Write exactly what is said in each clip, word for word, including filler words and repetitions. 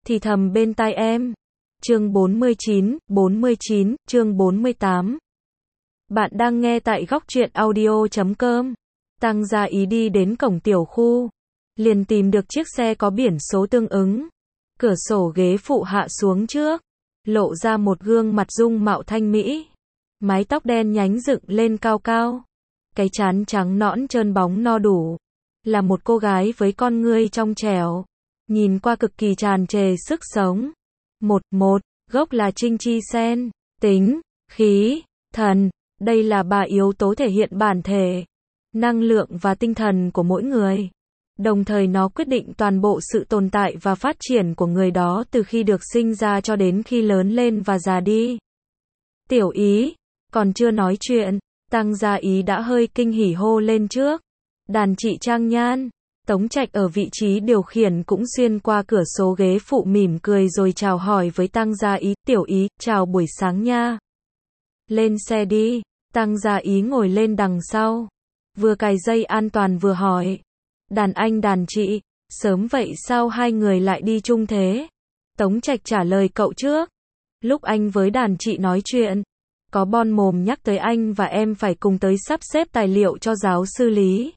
thì thầm bên tai em. Chương bốn mươi chín, bốn mươi chín, chương bốn mươi tám. Bạn đang nghe tại góc truyện audio chấm com. Tăng Gia Ý đi đến cổng tiểu khu, liền tìm được chiếc xe có biển số tương ứng. Cửa sổ ghế phụ hạ xuống trước, lộ ra một gương mặt dung mạo thanh mỹ. Mái tóc đen nhánh dựng lên cao cao, cái trán trắng nõn trơn bóng no đủ. Là một cô gái với con ngươi trong trẻo, nhìn qua cực kỳ tràn trề sức sống. Một, một, gốc là Trinh Chi Sen, tính, khí, thần, đây là ba yếu tố thể hiện bản thể, năng lượng và tinh thần của mỗi người. Đồng thời nó quyết định toàn bộ sự tồn tại và phát triển của người đó từ khi được sinh ra cho đến khi lớn lên và già đi. Tiểu Ý, còn chưa nói chuyện, Tăng Gia Ý đã hơi kinh hỉ hô lên trước. Đàn chị Trang Nhan. Tống Trạch ở vị trí điều khiển cũng xuyên qua cửa số ghế phụ mỉm cười rồi chào hỏi với Tăng Gia Ý. Tiểu Ý, chào buổi sáng nha. Lên xe đi. Tăng Gia Ý ngồi lên đằng sau, vừa cài dây an toàn vừa hỏi. Đàn anh đàn chị, sớm vậy sao hai người lại đi chung thế? Tống Trạch trả lời cậu trước. Lúc anh với đàn chị nói chuyện, có bon mồm nhắc tới anh và em phải cùng tới sắp xếp tài liệu cho giáo sư Lý.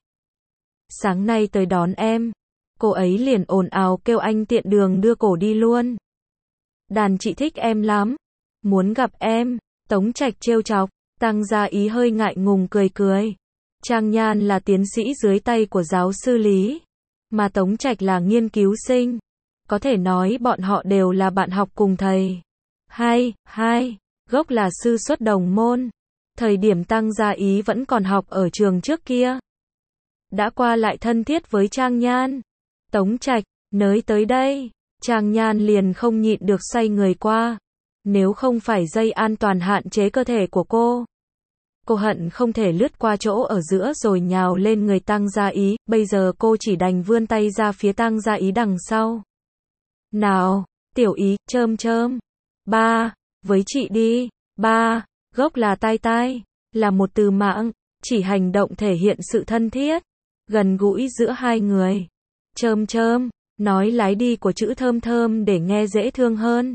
Sáng nay tới đón em, cô ấy liền ồn ào kêu anh tiện đường đưa cổ đi luôn. Đàn chị thích em lắm, muốn gặp em. Tống Trạch trêu chọc. Tăng Gia Ý hơi ngại ngùng cười cười. Trang Nhan là tiến sĩ dưới tay của giáo sư Lý, mà Tống Trạch là nghiên cứu sinh. Có thể nói bọn họ đều là bạn học cùng thầy. Hai, hai, gốc là sư xuất đồng môn. Thời điểm Tăng Gia Ý vẫn còn học ở trường trước kia, đã qua lại thân thiết với Trang Nhan. Tống Trạch, nới tới đây, Trang Nhan liền không nhịn được xoay người qua. Nếu không phải dây an toàn hạn chế cơ thể của cô, cô hận không thể lướt qua chỗ ở giữa rồi nhào lên người Tăng Gia Ý. Bây giờ cô chỉ đành vươn tay ra phía Tăng Gia Ý đằng sau. Nào, Tiểu Ý, chơm chơm. Ba, với chị đi. Ba, gốc là tai tai, là một từ mạng, chỉ hành động thể hiện sự thân thiết, gần gũi giữa hai người. Chơm chơm, nói lái đi của chữ thơm thơm để nghe dễ thương hơn.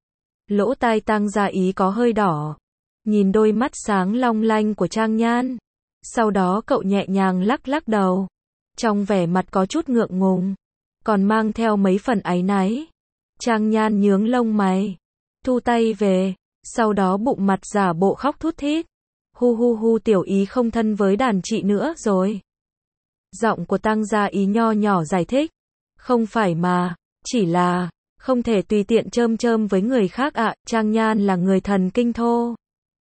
Lỗ tai Tăng Gia Ý có hơi đỏ, nhìn đôi mắt sáng long lanh của Trang Nhan. Sau đó cậu nhẹ nhàng lắc lắc đầu, trong vẻ mặt có chút ngượng ngùng, còn mang theo mấy phần áy náy. Trang Nhan nhướng lông mày, thu tay về, sau đó bụng mặt giả bộ khóc thút thít. Hu hu hu, Tiểu Ý không thân với đàn chị nữa rồi. Giọng của Tăng Gia Ý nho nhỏ giải thích. Không phải mà, chỉ là không thể tùy tiện chơm chơm với người khác ạ. À. Trang Nhan là người thần kinh thô.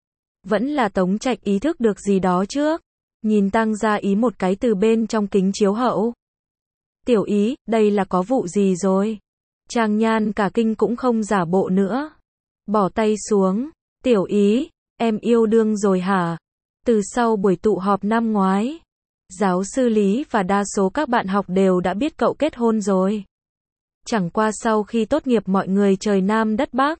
Vẫn là Tống Trạch ý thức được gì đó trước, nhìn Tăng Gia Ý một cái từ bên trong kính chiếu hậu. Tiểu Ý, đây là có vụ gì rồi? Trang Nhan cả kinh cũng không giả bộ nữa, bỏ tay xuống. Tiểu Ý, em yêu đương rồi hả? Từ sau buổi tụ họp năm ngoái, giáo sư Lý và đa số các bạn học đều đã biết cậu kết hôn rồi. Chẳng qua sau khi tốt nghiệp mọi người trời Nam đất Bắc,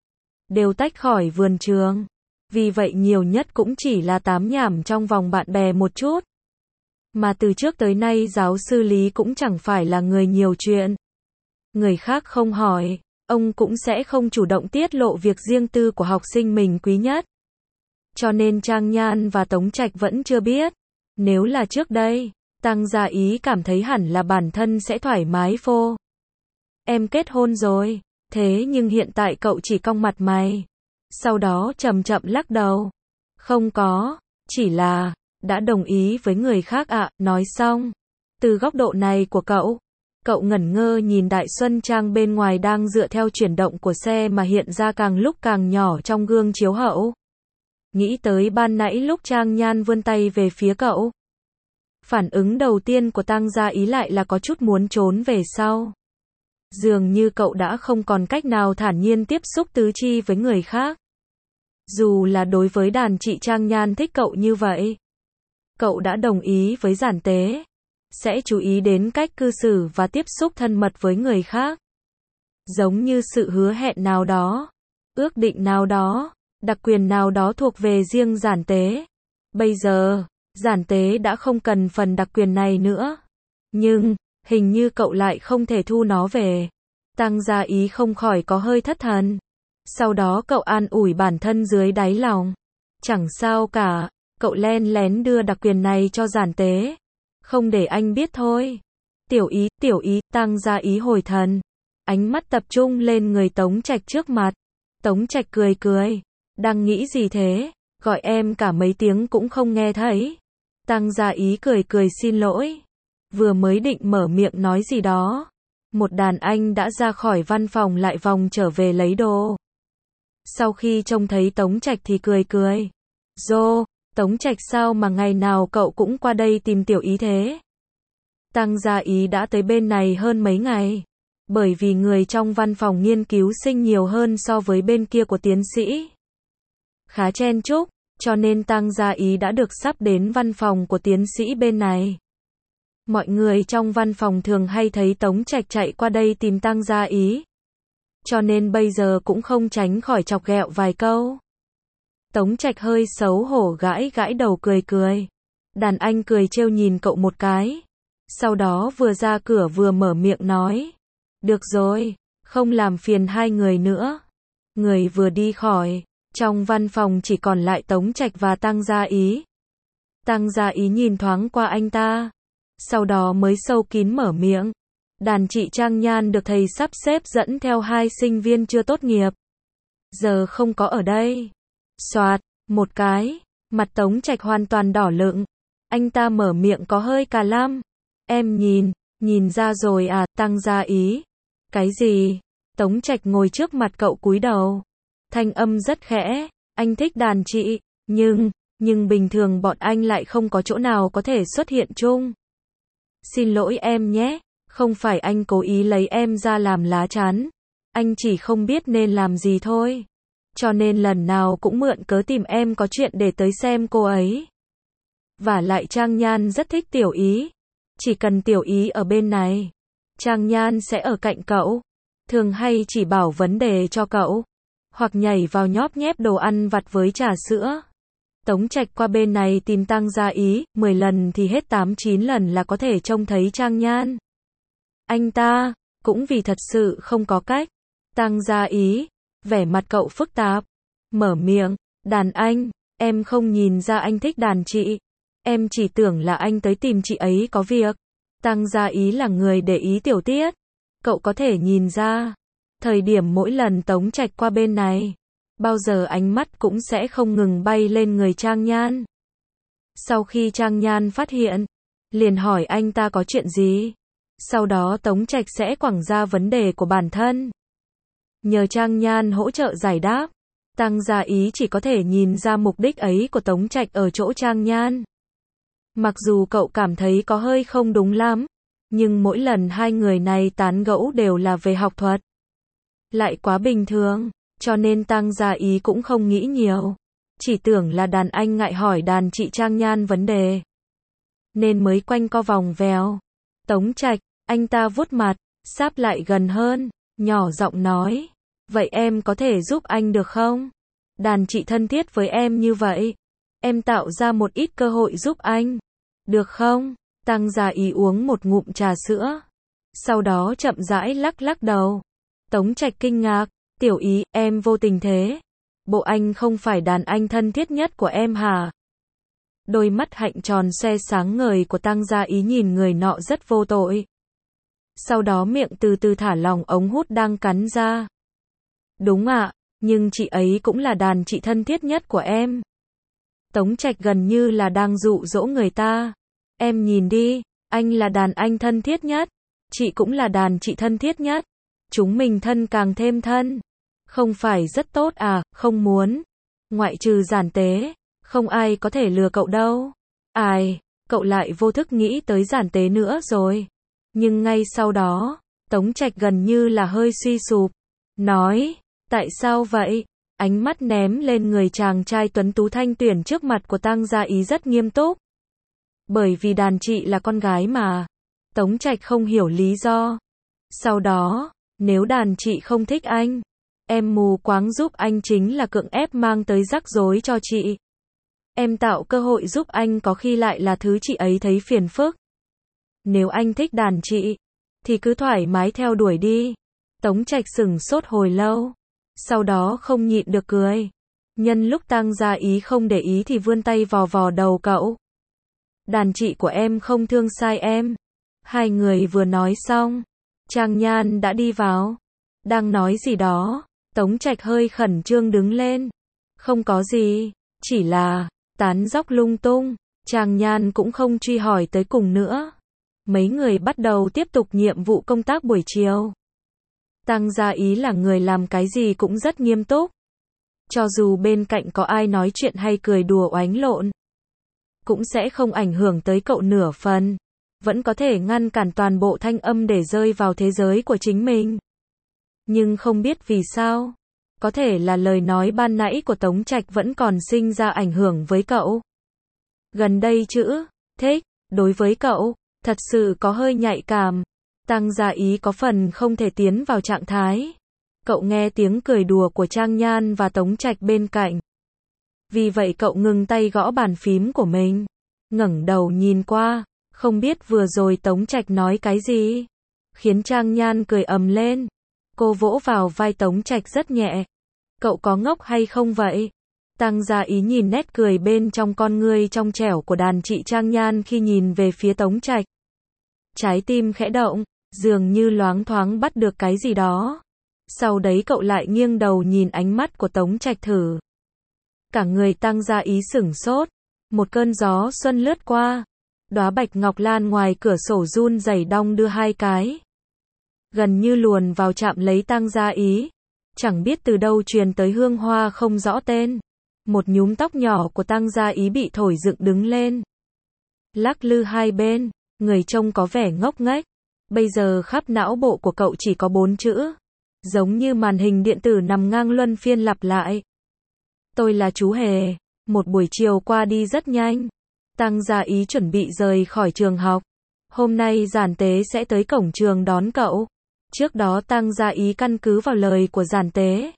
đều tách khỏi vườn trường. Vì vậy nhiều nhất cũng chỉ là tám nhảm trong vòng bạn bè một chút. Mà từ trước tới nay giáo sư Lý cũng chẳng phải là người nhiều chuyện. Người khác không hỏi, ông cũng sẽ không chủ động tiết lộ việc riêng tư của học sinh mình quý nhất. Cho nên Trang Nhan và Tống Trạch vẫn chưa biết. Nếu là trước đây, Tăng Gia Ý cảm thấy hẳn là bản thân sẽ thoải mái phô. Em kết hôn rồi, thế nhưng hiện tại cậu chỉ cong mặt mày. Sau đó chậm chậm lắc đầu. Không có, chỉ là, đã đồng ý với người khác ạ. À. Nói xong, từ góc độ này của cậu, cậu ngẩn ngơ nhìn Đại Xuân Trang bên ngoài đang dựa theo chuyển động của xe mà hiện ra càng lúc càng nhỏ trong gương chiếu hậu. Nghĩ tới ban nãy lúc Trang Nhan vươn tay về phía cậu. Phản ứng đầu tiên của Tăng Gia Ý lại là có chút muốn trốn về sau. Dường như cậu đã không còn cách nào thản nhiên tiếp xúc tứ chi với người khác. Dù là đối với đàn chị Trang Nhan thích cậu như vậy, cậu đã đồng ý với giản tế, sẽ chú ý đến cách cư xử và tiếp xúc thân mật với người khác. Giống như sự hứa hẹn nào đó, ước định nào đó, đặc quyền nào đó thuộc về riêng giản tế. Bây giờ, giản tế đã không cần phần đặc quyền này nữa. Nhưng, hình như cậu lại không thể thu nó về. Tăng Gia Ý không khỏi có hơi thất thần. Sau đó cậu an ủi bản thân dưới đáy lòng. Chẳng sao cả, cậu len lén đưa đặc quyền này cho Giản Tế. Không để anh biết thôi. Tiểu Ý, Tiểu Ý, Tăng Gia Ý hồi thần. Ánh mắt tập trung lên người Tống Trạch trước mặt. Tống Trạch cười cười. Đang nghĩ gì thế? Gọi em cả mấy tiếng cũng không nghe thấy. Tăng Gia Ý cười cười xin lỗi. Vừa mới định mở miệng nói gì đó. Một đàn anh đã ra khỏi văn phòng lại vòng trở về lấy đồ. Sau khi trông thấy Tống Trạch thì cười cười. Dô, Tống Trạch sao mà ngày nào cậu cũng qua đây tìm Tiểu Ý thế? Tăng Gia Ý đã tới bên này hơn mấy ngày. Bởi vì người trong văn phòng nghiên cứu sinh nhiều hơn so với bên kia của tiến sĩ. Khá chen chúc, cho nên Tăng Gia Ý đã được sắp đến văn phòng của tiến sĩ bên này. Mọi người trong văn phòng thường hay thấy Tống Trạch chạy qua đây tìm Tăng Gia Ý. Cho nên bây giờ cũng không tránh khỏi chọc ghẹo vài câu. Tống Trạch hơi xấu hổ gãi gãi đầu cười cười. Đàn anh cười trêu nhìn cậu một cái. Sau đó vừa ra cửa vừa mở miệng nói. Được rồi, không làm phiền hai người nữa. Người vừa đi khỏi, trong văn phòng chỉ còn lại Tống Trạch và Tăng Gia Ý. Tăng Gia Ý nhìn thoáng qua anh ta. Sau đó mới sâu kín mở miệng. Đàn chị Trang Nhan được thầy sắp xếp dẫn theo hai sinh viên chưa tốt nghiệp. Giờ không có ở đây. Soạt, một cái, mặt Tống Trạch hoàn toàn đỏ lựng. Anh ta mở miệng có hơi cà lăm. Em nhìn, nhìn ra rồi à, Tăng Gia Ý. Cái gì? Tống Trạch ngồi trước mặt cậu cúi đầu. Thanh âm rất khẽ, anh thích đàn chị, nhưng, nhưng bình thường bọn anh lại không có chỗ nào có thể xuất hiện chung. Xin lỗi em nhé, không phải anh cố ý lấy em ra làm lá chắn. Anh chỉ không biết nên làm gì thôi. Cho nên lần nào cũng mượn cớ tìm em có chuyện để tới xem cô ấy. Và lại Trang Nhan rất thích Tiểu Ý. Chỉ cần Tiểu Ý ở bên này, Trang Nhan sẽ ở cạnh cậu. Thường hay chỉ bảo vấn đề cho cậu. Hoặc nhảy vào nhóp nhép đồ ăn vặt với trà sữa. Tống Trạch qua bên này tìm Tăng Gia Ý, mười lần thì hết tám chín lần là có thể trông thấy Trang Nhan. Anh ta, cũng vì thật sự không có cách. Tăng Gia Ý, vẻ mặt cậu phức tạp. Mở miệng, đàn anh, em không nhìn ra anh thích đàn chị. Em chỉ tưởng là anh tới tìm chị ấy có việc. Tăng Gia Ý là người để ý tiểu tiết. Cậu có thể nhìn ra. Thời điểm mỗi lần Tống Trạch qua bên này, bao giờ ánh mắt cũng sẽ không ngừng bay lên người Trang Nhan. Sau khi Trang Nhan phát hiện, liền hỏi anh ta có chuyện gì. Sau đó Tống Trạch sẽ quẳng ra vấn đề của bản thân. Nhờ Trang Nhan hỗ trợ giải đáp, Tăng Gia Ý chỉ có thể nhìn ra mục đích ấy của Tống Trạch ở chỗ Trang Nhan. Mặc dù cậu cảm thấy có hơi không đúng lắm, nhưng mỗi lần hai người này tán gẫu đều là về học thuật. Lại quá bình thường, cho nên Tăng Gia Ý cũng không nghĩ nhiều. Chỉ tưởng là đàn anh ngại hỏi đàn chị Trang Nhan vấn đề. Nên mới quanh co vòng vèo. Tống Trạch, anh ta vuốt mặt, sáp lại gần hơn, nhỏ giọng nói. Vậy em có thể giúp anh được không? Đàn chị thân thiết với em như vậy. Em tạo ra một ít cơ hội giúp anh. Được không? Tăng Gia Ý uống một ngụm trà sữa. Sau đó chậm rãi lắc lắc đầu. Tống Trạch kinh ngạc. Tiểu Ý, em vô tình thế. Bộ anh không phải đàn anh thân thiết nhất của em hả? Đôi mắt hạnh tròn xoe sáng ngời của Tăng Gia Ý nhìn người nọ rất vô tội. Sau đó miệng từ từ thả lỏng ống hút đang cắn ra. Đúng ạ, nhưng chị ấy cũng là đàn chị thân thiết nhất của em. Tống Trạch gần như là đang dụ dỗ người ta. Em nhìn đi, anh là đàn anh thân thiết nhất. Chị cũng là đàn chị thân thiết nhất. Chúng mình thân càng thêm thân. Không phải rất tốt à, không muốn. Ngoại trừ Giản Tế, không ai có thể lừa cậu đâu. Ai, cậu lại vô thức nghĩ tới Giản Tế nữa rồi. Nhưng ngay sau đó, Tống Trạch gần như là hơi suy sụp. Nói, tại sao vậy? Ánh mắt ném lên người chàng trai tuấn tú thanh tuyển trước mặt của Tăng Gia Ý rất nghiêm túc. Bởi vì đàn chị là con gái mà. Tống Trạch không hiểu lý do. Sau đó, nếu đàn chị không thích anh, em mù quáng giúp anh chính là cưỡng ép mang tới rắc rối cho chị. Em tạo cơ hội giúp anh có khi lại là thứ chị ấy thấy phiền phức. Nếu anh thích đàn chị, thì cứ thoải mái theo đuổi đi. Tống Trạch sửng sốt hồi lâu, sau đó không nhịn được cười. Nhân lúc Tăng Gia Ý không để ý thì vươn tay vò vò đầu cậu. Đàn chị của em không thương sai em. Hai người vừa nói xong, Trang Nhan đã đi vào. Đang nói gì đó, Tống Trạch hơi khẩn trương đứng lên. Không có gì, chỉ là tán dóc lung tung. Trang Nhan cũng không truy hỏi tới cùng nữa. Mấy người bắt đầu tiếp tục nhiệm vụ công tác buổi chiều. Tăng Gia Ý là người làm cái gì cũng rất nghiêm túc. Cho dù bên cạnh có ai nói chuyện hay cười đùa oánh lộn, cũng sẽ không ảnh hưởng tới cậu nửa phần. Vẫn có thể ngăn cản toàn bộ thanh âm để rơi vào thế giới của chính mình. Nhưng không biết vì sao, có thể là lời nói ban nãy của Tống Trạch vẫn còn sinh ra ảnh hưởng với cậu. Gần đây chữ thích, đối với cậu, thật sự có hơi nhạy cảm. Tăng Gia Ý có phần không thể tiến vào trạng thái. Cậu nghe tiếng cười đùa của Trang Nhan và Tống Trạch bên cạnh. Vì vậy cậu ngừng tay gõ bàn phím của mình, ngẩng đầu nhìn qua, không biết vừa rồi Tống Trạch nói cái gì, khiến Trang Nhan cười ầm lên. Cô vỗ vào vai Tống Trạch rất nhẹ. Cậu có ngốc hay không vậy? Tăng Gia Ý nhìn nét cười bên trong con ngươi trong trẻo của đàn chị Trang Nhan khi nhìn về phía Tống Trạch. Trái tim khẽ động, dường như loáng thoáng bắt được cái gì đó. Sau đấy cậu lại nghiêng đầu nhìn ánh mắt của Tống Trạch thử. Cả người Tăng Gia Ý sửng sốt. Một cơn gió xuân lướt qua. Đóa bạch ngọc lan ngoài cửa sổ run rẩy đong đưa hai cái. Gần như luồn vào chạm lấy Tăng Gia Ý. Chẳng biết từ đâu truyền tới hương hoa không rõ tên. Một nhúm tóc nhỏ của Tăng Gia Ý bị thổi dựng đứng lên. Lắc lư hai bên, người trông có vẻ ngốc nghếch. Bây giờ khắp não bộ của cậu chỉ có bốn chữ. Giống như màn hình điện tử nằm ngang luân phiên lặp lại. Tôi là chú Hề. Một buổi chiều qua đi rất nhanh. Tăng Gia Ý chuẩn bị rời khỏi trường học. Hôm nay giản tế sẽ tới cổng trường đón cậu. Trước đó Tăng Gia Ý căn cứ vào lời của giản tế.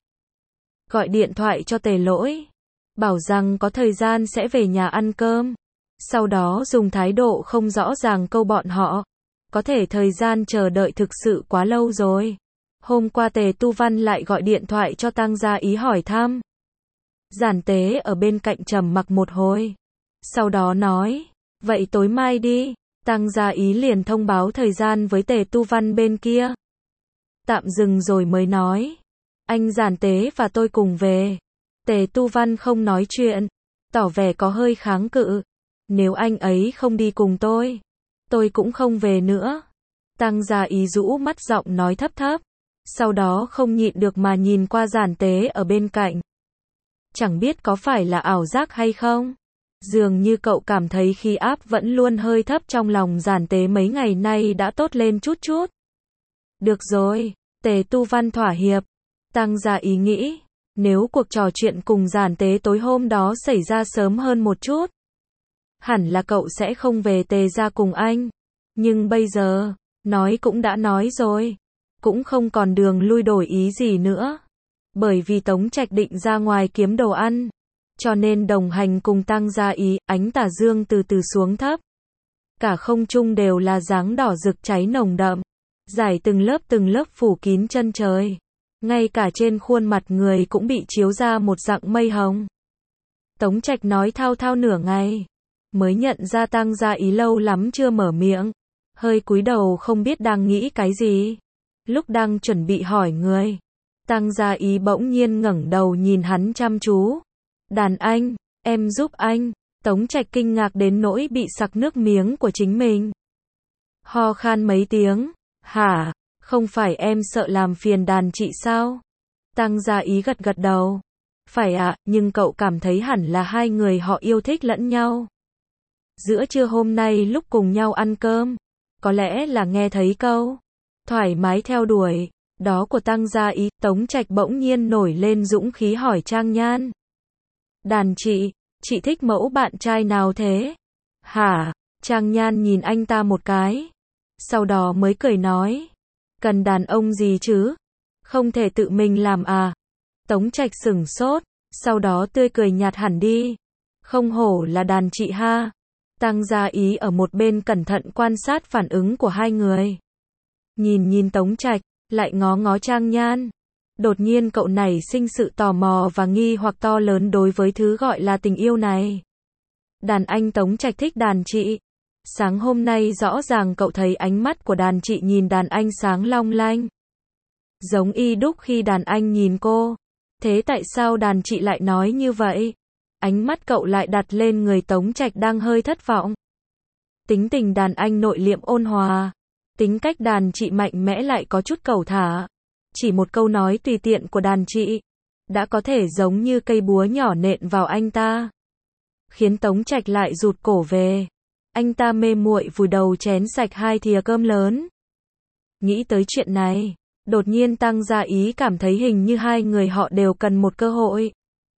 Gọi điện thoại cho Tề Lỗi. Bảo rằng có thời gian sẽ về nhà ăn cơm. Sau đó dùng thái độ không rõ ràng câu bọn họ. Có thể thời gian chờ đợi thực sự quá lâu rồi. Hôm qua Tề Tu Văn lại gọi điện thoại cho Tăng Gia Ý hỏi thăm. Giản tế ở bên cạnh trầm mặc một hồi. Sau đó nói, vậy tối mai đi. Tăng Gia Ý liền thông báo thời gian với Tề Tu Văn bên kia. Tạm dừng rồi mới nói, anh giản tế và tôi cùng về. Tề Tu Văn không nói chuyện, tỏ vẻ có hơi kháng cự. Nếu anh ấy không đi cùng tôi, tôi cũng không về nữa. Tăng Gia Ý rũ mắt giọng nói thấp thấp. Sau đó không nhịn được mà nhìn qua giản tế ở bên cạnh. Chẳng biết có phải là ảo giác hay không? Dường như cậu cảm thấy khí áp vẫn luôn hơi thấp trong lòng giản tế mấy ngày nay đã tốt lên chút chút. Được rồi, Tề Tu Văn thỏa hiệp. Tăng Gia Ý nghĩ, nếu cuộc trò chuyện cùng giản tế tối hôm đó xảy ra sớm hơn một chút, hẳn là cậu sẽ không về Tề gia cùng anh. Nhưng bây giờ, nói cũng đã nói rồi, cũng không còn đường lui đổi ý gì nữa. Bởi vì Tống Trạch định ra ngoài kiếm đồ ăn, cho nên đồng hành cùng Tăng Gia Ý. Ánh tà dương từ từ xuống thấp. Cả không trung đều là dáng đỏ rực cháy nồng đậm, rải từng lớp từng lớp phủ kín chân trời. Ngay cả trên khuôn mặt người cũng bị chiếu ra một dạng mây hồng. Tống Trạch nói thao thao nửa ngày, mới nhận ra Tăng Gia Ý lâu lắm chưa mở miệng. Hơi cúi đầu không biết đang nghĩ cái gì. Lúc đang chuẩn bị hỏi người, Tăng Gia Ý bỗng nhiên ngẩng đầu nhìn hắn chăm chú. Đàn anh, em giúp anh. Tống Trạch kinh ngạc đến nỗi bị sặc nước miếng của chính mình. Ho khan mấy tiếng. Hả, không phải em sợ làm phiền đàn chị sao? Tăng Gia Ý gật gật đầu. Phải ạ, à, nhưng cậu cảm thấy hẳn là hai người họ yêu thích lẫn nhau. Giữa trưa hôm nay lúc cùng nhau ăn cơm, có lẽ là nghe thấy câu thoải mái theo đuổi đó của Tăng Gia Ý. Tống Trạch bỗng nhiên nổi lên dũng khí hỏi Trang Nhan. Đàn chị, chị thích mẫu bạn trai nào thế? Hả? Trang Nhan nhìn anh ta một cái. Sau đó mới cười nói. Cần đàn ông gì chứ? Không thể tự mình làm à? Tống Trạch sửng sốt, sau đó tươi cười nhạt hẳn đi. Không hổ là đàn chị ha. Tăng Gia Ý ở một bên cẩn thận quan sát phản ứng của hai người. Nhìn nhìn Tống Trạch, lại ngó ngó Trang Nhan. Đột nhiên cậu nảy sinh sự tò mò và nghi hoặc to lớn đối với thứ gọi là tình yêu này. Đàn anh Tống Trạch thích đàn chị. Sáng hôm nay rõ ràng cậu thấy ánh mắt của đàn chị nhìn đàn anh sáng long lanh. Giống y đúc khi đàn anh nhìn cô. Thế tại sao đàn chị lại nói như vậy? Ánh mắt cậu lại đặt lên người Tống Trạch đang hơi thất vọng. Tính tình đàn anh nội liệm ôn hòa. Tính cách đàn chị mạnh mẽ lại có chút cẩu thả. Chỉ một câu nói tùy tiện của đàn chị đã có thể giống như cây búa nhỏ nện vào anh ta, khiến Tống Trạch lại rụt cổ về. Anh ta mê muội vùi đầu chén sạch hai thìa cơm lớn. Nghĩ tới chuyện này, đột nhiên Tăng Gia Ý cảm thấy hình như hai người họ đều cần một cơ hội.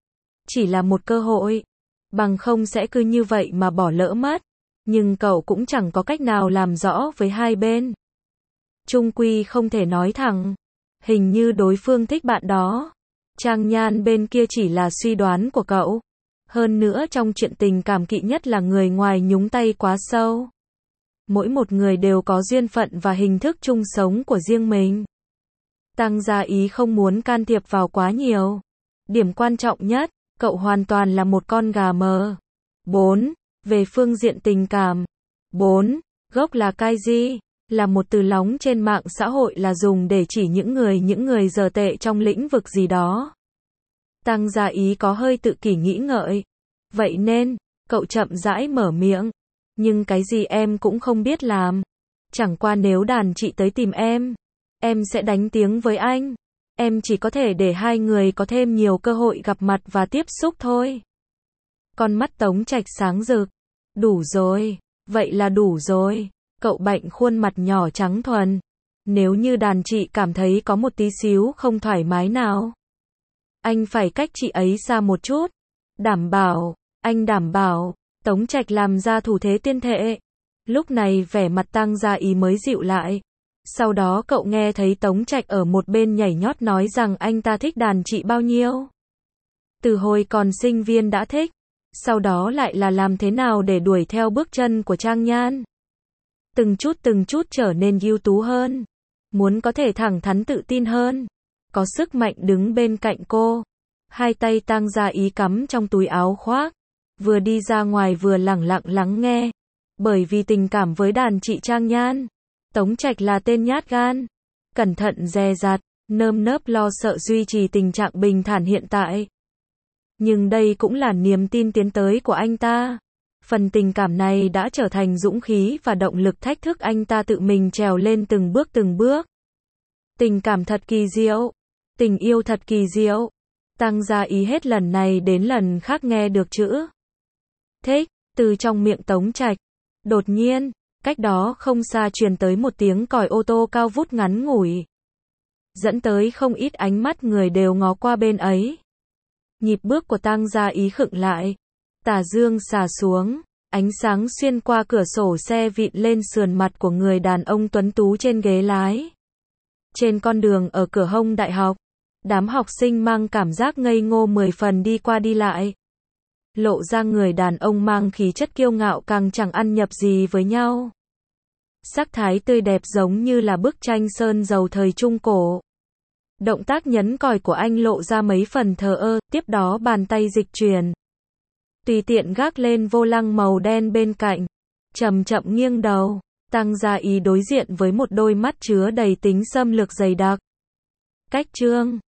Chỉ là một cơ hội, bằng không sẽ cứ như vậy mà bỏ lỡ mất. Nhưng cậu cũng chẳng có cách nào làm rõ với hai bên. Chung quy không thể nói thẳng. Hình như đối phương thích bạn đó. Trang Nhan bên kia chỉ là suy đoán của cậu. Hơn nữa trong chuyện tình cảm kỵ nhất là người ngoài nhúng tay quá sâu. Mỗi một người đều có duyên phận và hình thức chung sống của riêng mình. Tăng Gia Ý không muốn can thiệp vào quá nhiều. Điểm quan trọng nhất, cậu hoàn toàn là một con gà mờ. bốn. Về phương diện tình cảm. bốn. Gốc là cái gì? Là một từ lóng trên mạng xã hội là dùng để chỉ những người những người dở tệ trong lĩnh vực gì đó. Tăng Gia Ý có hơi tự kỷ nghĩ ngợi. Vậy nên, cậu chậm rãi mở miệng. Nhưng cái gì em cũng không biết làm. Chẳng qua nếu đàn chị tới tìm em, em sẽ đánh tiếng với anh. Em chỉ có thể để hai người có thêm nhiều cơ hội gặp mặt và tiếp xúc thôi. Con mắt Tống Trạch sáng rực. Đủ rồi. Vậy là đủ rồi. Cậu bệnh khuôn mặt nhỏ trắng thuần. Nếu như đàn chị cảm thấy có một tí xíu không thoải mái nào, anh phải cách chị ấy xa một chút. Đảm bảo, anh đảm bảo. Tống Trạch làm ra thủ thế tiên thệ. Lúc này vẻ mặt Tăng Gia Ý mới dịu lại. Sau đó cậu nghe thấy Tống Trạch ở một bên nhảy nhót nói rằng anh ta thích đàn chị bao nhiêu. Từ hồi còn sinh viên đã thích. Sau đó lại là làm thế nào để đuổi theo bước chân của Trang Nhan. Từng chút từng chút trở nên ưu tú hơn. Muốn có thể thẳng thắn tự tin hơn. Có sức mạnh đứng bên cạnh cô. Hai tay Tăng Gia Ý cắm trong túi áo khoác. Vừa đi ra ngoài vừa lẳng lặng lắng nghe. Bởi vì tình cảm với đàn chị Trang Nhan, Tống Trạch là tên nhát gan. Cẩn thận dè dặt, nơm nớp lo sợ duy trì tình trạng bình thản hiện tại. Nhưng đây cũng là niềm tin tiến tới của anh ta. Phần tình cảm này đã trở thành dũng khí và động lực thách thức anh ta tự mình trèo lên từng bước từng bước. Tình cảm thật kỳ diệu. Tình yêu thật kỳ diệu. Tăng Gia Ý hết lần này đến lần khác nghe được chữ thích từ trong miệng Tống Trạch. Đột nhiên, cách đó không xa truyền tới một tiếng còi ô tô cao vút ngắn ngủi. Dẫn tới không ít ánh mắt người đều ngó qua bên ấy. Nhịp bước của Tăng Gia Ý khựng lại. Tà dương xả xuống, ánh sáng xuyên qua cửa sổ xe vịn lên sườn mặt của người đàn ông tuấn tú trên ghế lái. Trên con đường ở cửa hông đại học, đám học sinh mang cảm giác ngây ngô mười phần đi qua đi lại. Lộ ra người đàn ông mang khí chất kiêu ngạo càng chẳng ăn nhập gì với nhau. Sắc thái tươi đẹp giống như là bức tranh sơn dầu thời Trung Cổ. Động tác nhấn còi của anh lộ ra mấy phần thờ ơ, tiếp đó bàn tay dịch chuyển. Tùy tiện gác lên vô lăng màu đen bên cạnh. Chậm chậm nghiêng đầu. Tăng Gia Ý đối diện với một đôi mắt chứa đầy tính xâm lược dày đặc. Cách chương